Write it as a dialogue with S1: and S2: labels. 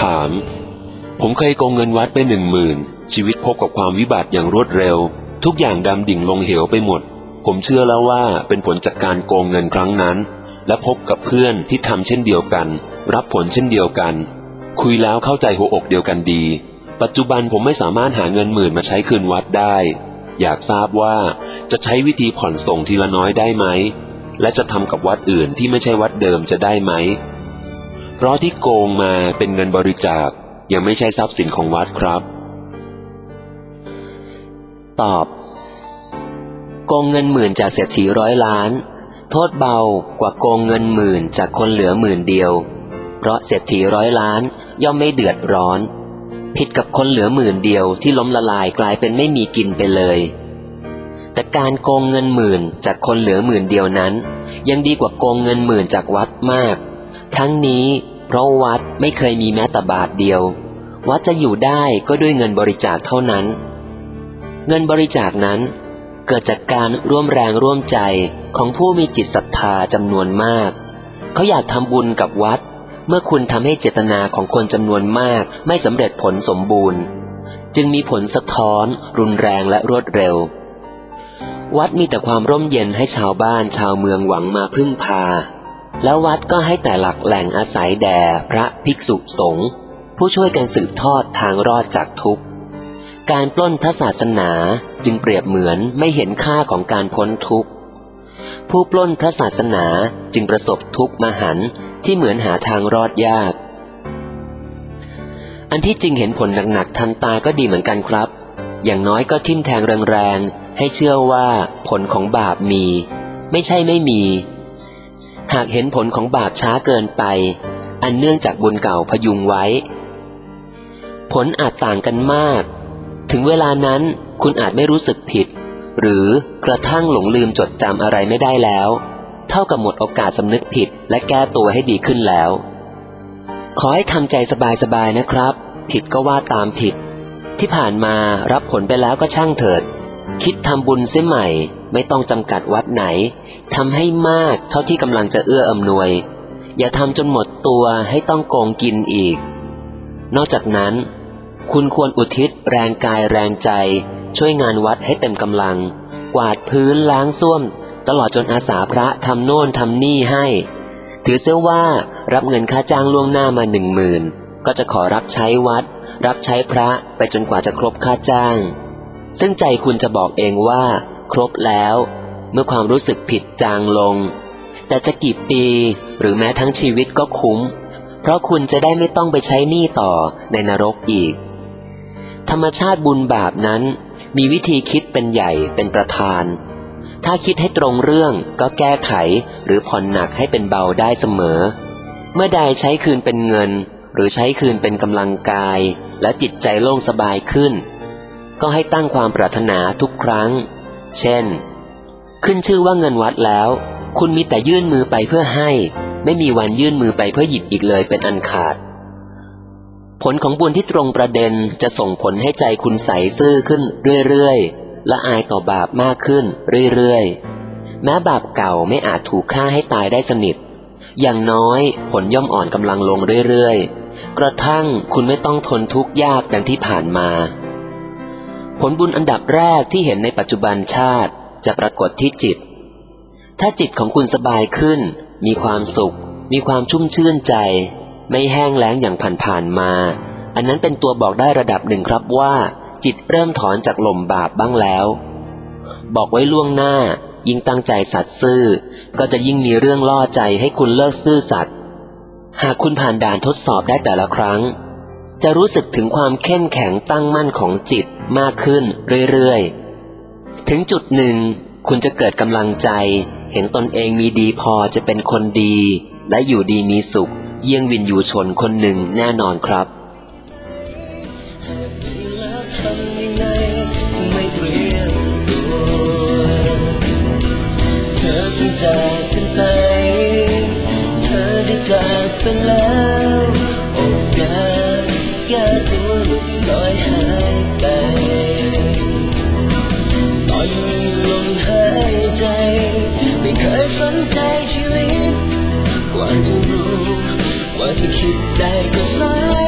S1: ามผมเคยโกงเงินวัดไป10,000ชีวิตพบกับความวิบัติอย่างรวดเร็วทุกอย่างดำดิ่งลงเหวไปหมดผมเชื่อแล้วว่าเป็นผลจากการโกงเงินครั้งนั้นและพบกับเพื่อนที่ทำเช่นเดียวกันรับผลเช่นเดียวกันคุยแล้วเข้าใจหัวอกเดียวกันดีปัจจุบันผมไม่สามารถหาเงิน10,000มาใช้คืนวัดได้อยากทราบว่าจะใช้วิธีผ่อนส่งทีละน้อยได้ไหมและจะทำกับวัดอื่นที่ไม่ใช่วัดเดิมจะได้ไหมเพราะที่โกงมาเป็นเงินบริจาคยังไม่ใช่ทรัพย์สินของวัดครับ
S2: ตอบโกงเงิน10,000จากเศรษฐี100 ล้านโทษเบากว่าโกงเงิน10,000จากคนเหลือ10,000เดียวเพราะเศรษฐี100 ล้านย่อมไม่เดือดร้อนผิดกับคนเหลือ10,000เดียวที่ล้มละลายกลายเป็นไม่มีกินไปเลยแต่การโกงเงิน10,000จากคนเหลือ10,000เดียวนั้นยังดีกว่าโกงเงิน10,000จากวัดมากทั้งนี้เพราะวัดไม่เคยมีแม้แต่บาทเดียววัดจะอยู่ได้ก็ด้วยเงินบริจาคเท่านั้นเงินบริจาคนั้นเกิดจากการร่วมแรงร่วมใจของผู้มีจิตศรัทธาจำนวนมากเขาอยากทำบุญกับวัดเมื่อคุณทำให้เจตนาของคนจำนวนมากไม่สำเร็จผลสมบูรณ์จึงมีผลสะท้อนรุนแรงและรวดเร็ววัดมีแต่ความร่มเย็นให้ชาวบ้านชาวเมืองหวังมาพึ่งพาแล้ววัดก็ให้แต่หลักแหล่งอาศัยแด่พระภิกษุสงฆ์ผู้ช่วยกันสืบทอดทางรอดจากทุกข์การปล้นพระศาสนาจึงเปรียบเหมือนไม่เห็นค่าของการพ้นทุกข์ผู้ปล้นพระศาสนาจึงประสบทุกข์มหันต์ที่เหมือนหาทางรอดยากอันที่จริงเห็นผลหนักๆทันตาก็ดีเหมือนกันครับอย่างน้อยก็ทิ่มแทงแรงๆให้เชื่อว่าผลของบาปมีไม่ใช่ไม่มีหากเห็นผลของบาปช้าเกินไปอันเนื่องจากบุญเก่าพยุงไว้ผลอาจต่างกันมากถึงเวลานั้นคุณอาจไม่รู้สึกผิดหรือกระทั่งหลงลืมจดจำอะไรไม่ได้แล้วเท่ากับหมดโอกาสสำนึกผิดและแก้ตัวให้ดีขึ้นแล้วขอให้ทำใจสบายๆนะครับผิดก็ว่าตามผิดที่ผ่านมารับผลไปแล้วก็ช่างเถิดคิดทำบุญเสียใหม่ไม่ต้องจำกัดวัดไหนทำให้มากเท่าที่กำลังจะเอื้ออำนวยอย่าทำจนหมดตัวให้ต้องโกงกินอีกนอกจากนั้นคุณควรอุทิศแรงกายแรงใจช่วยงานวัดให้เต็มกำลังกวาดพื้นล้างส้วมตลอดจนอาสาพระทำโน่นทำนี่ให้ถือเสียว่ารับเงินค่าจ้างล่วงหน้ามา10,000ก็จะขอรับใช้วัดรับใช้พระไปจนกว่าจะครบค่าจ้างซึ่งใจคุณจะบอกเองว่าครบแล้วเมื่อความรู้สึกผิดจางลงแต่จะกี่ปีหรือแม้ทั้งชีวิตก็คุ้มเพราะคุณจะได้ไม่ต้องไปใช้หนี้ต่อในนรกอีกธรรมชาติบุญบาปนั้นมีวิธีคิดเป็นใหญ่เป็นประธานถ้าคิดให้ตรงเรื่องก็แก้ไขหรือผ่อนหนักให้เป็นเบาได้เสมอเมื่อใดใช้คืนเป็นเงินหรือใช้คืนเป็นกำลังกายและจิตใจโล่งสบายขึ้นก็ให้ตั้งความปรารถนาทุกครั้งเช่นขึ้นชื่อว่าเงินวัดแล้วคุณมีแต่ยื่นมือไปเพื่อให้ไม่มีวันยื่นมือไปเพื่อหยิบอีกเลยเป็นอันขาดผลของบุญที่ตรงประเด็นจะส่งผลให้ใจคุณใสซื่อขึ้นเรื่อยๆละอายต่อบาปมากขึ้นเรื่อยๆแม้บาปเก่าไม่อาจถูกฆ่าให้ตายได้สนิทอย่างน้อยผลย่อมอ่อนกำลังลงเรื่อยๆกระทั่งคุณไม่ต้องทนทุกข์ยากดังที่ผ่านมาผลบุญอันดับแรกที่เห็นในปัจจุบันชาติจะปรากฏที่จิตถ้าจิตของคุณสบายขึ้นมีความสุขมีความชุ่มชื่นใจไม่แห้งแล้งอย่างผ่านๆมาอันนั้นเป็นตัวบอกได้ระดับหนึ่งครับว่าจิตเริ่มถอนจากหล่มบาปบ้างแล้วบอกไว้ล่วงหน้ายิ่งตั้งใจสัตย์ซื่อก็จะยิ่งมีเรื่องล่อใจให้คุณเลิกซื่อสัตย์หากคุณผ่านด่านทดสอบได้แต่ละครั้งจะรู้สึกถึงความเข้มแข็งตั้งมั่นของจิตมากขึ้นเรื่อยๆถึงจุดหนึ่งคุณจะเกิดกำลังใจเห็นตนเองมีดีพอจะเป็นคนดีและอยู่ดีมีสุขเยี่ยงวินยูชนคนหนึ่งแน่นอนครับ
S3: จากไปแล้วโอกาสแก้ตัวหลุดลอยหายไปตอนมีลมหายใจไม่เคยสนใจชีวิตกว่าจะรู้ว่าจะคิดได้ก็สาย